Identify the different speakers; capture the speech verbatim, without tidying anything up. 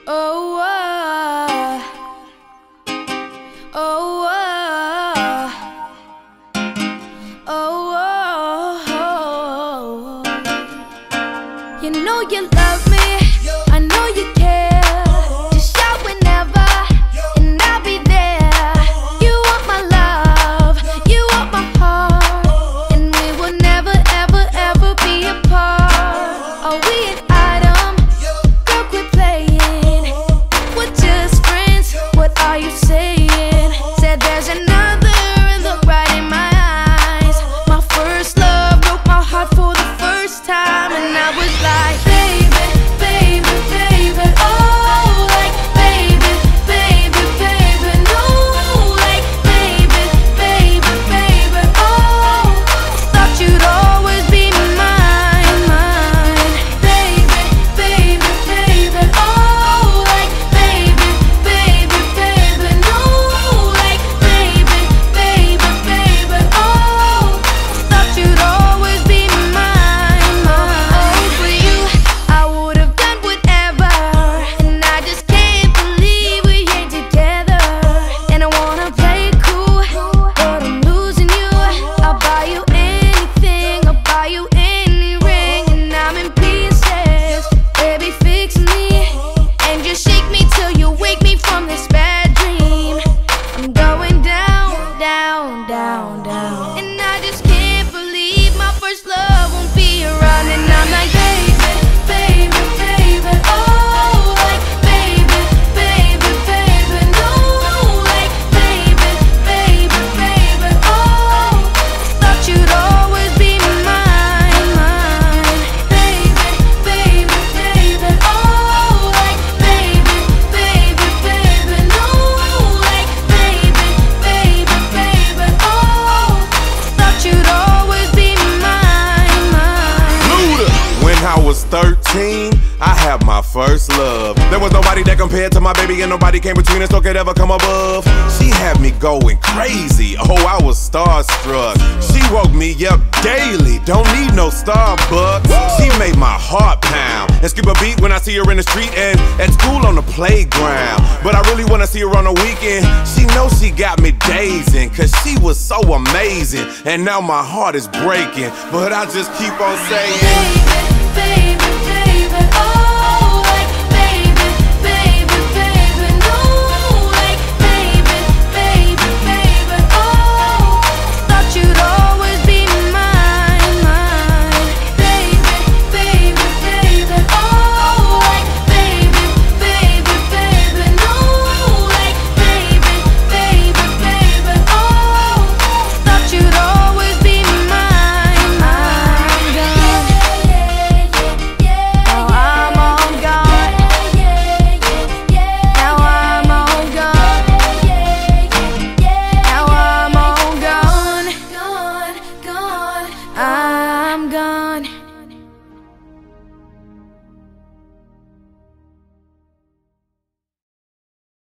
Speaker 1: Oh, oh, oh, oh, oh, oh. You know you love me, I know you care. Just shout whenever, and I'll be there. You want my love, you want my heart, and we will never, ever, ever be apart. Are we an item? Girl, quit playing. We're just friends, what are you saying? Said there's another and look right in my eyes. My first love broke my heart for the first time, and I was like, baby, baby, baby, oh, like, baby, baby, baby, no, like, baby, baby, baby, oh, thought you'd always be mine, mine, baby, baby, baby, oh, like, baby, baby, baby, no, like, baby, baby, baby, oh, thought you'd always be mine, mine. For you, I would have done whatever, and I just can't believe we ain't together. And I wanna play cool, but I'm losing you. I'll buy you anything, I'll buy you any ring, and I'm in pieces. Baby, fix me, and just shake me till you wake me from this bad dream. I'm going down, down, down, down, and I just can't believe my first love won't be around. And I'm like, baby, baby, baby, oh, like, baby, baby, baby, no, like, baby, baby, baby, oh, thought you'd always be mine, mine, baby, baby, baby, oh, like, baby, baby, baby, no, like, baby, baby, baby, oh, thought you'd always be mine, mine.
Speaker 2: Luda. When I was thirteen, I had my first love. There was nobody that compared to my baby, and nobody came between us or could ever come above. She had me going crazy, oh, I was starstruck. She woke me up daily, don't need no Starbucks. She made my heart pound and skip a beat when I see her in the street and at school on the playground. But I really wanna see her on the weekend. She knows she got me dazing, cause she was so amazing. And now my heart is breaking, but I just keep on saying,
Speaker 1: Baby, baby, baby, oh, like, baby, baby, baby, no, like, baby, baby, baby, oh, thought you'd always be mine, mine, baby, baby, baby, oh, like, baby, baby, baby, no, like, baby, baby, baby, oh, thought you'd always be mine, mine. Now I'm on God. Now I'm on God. Now I'm on gone, gone, gone. I'm gone.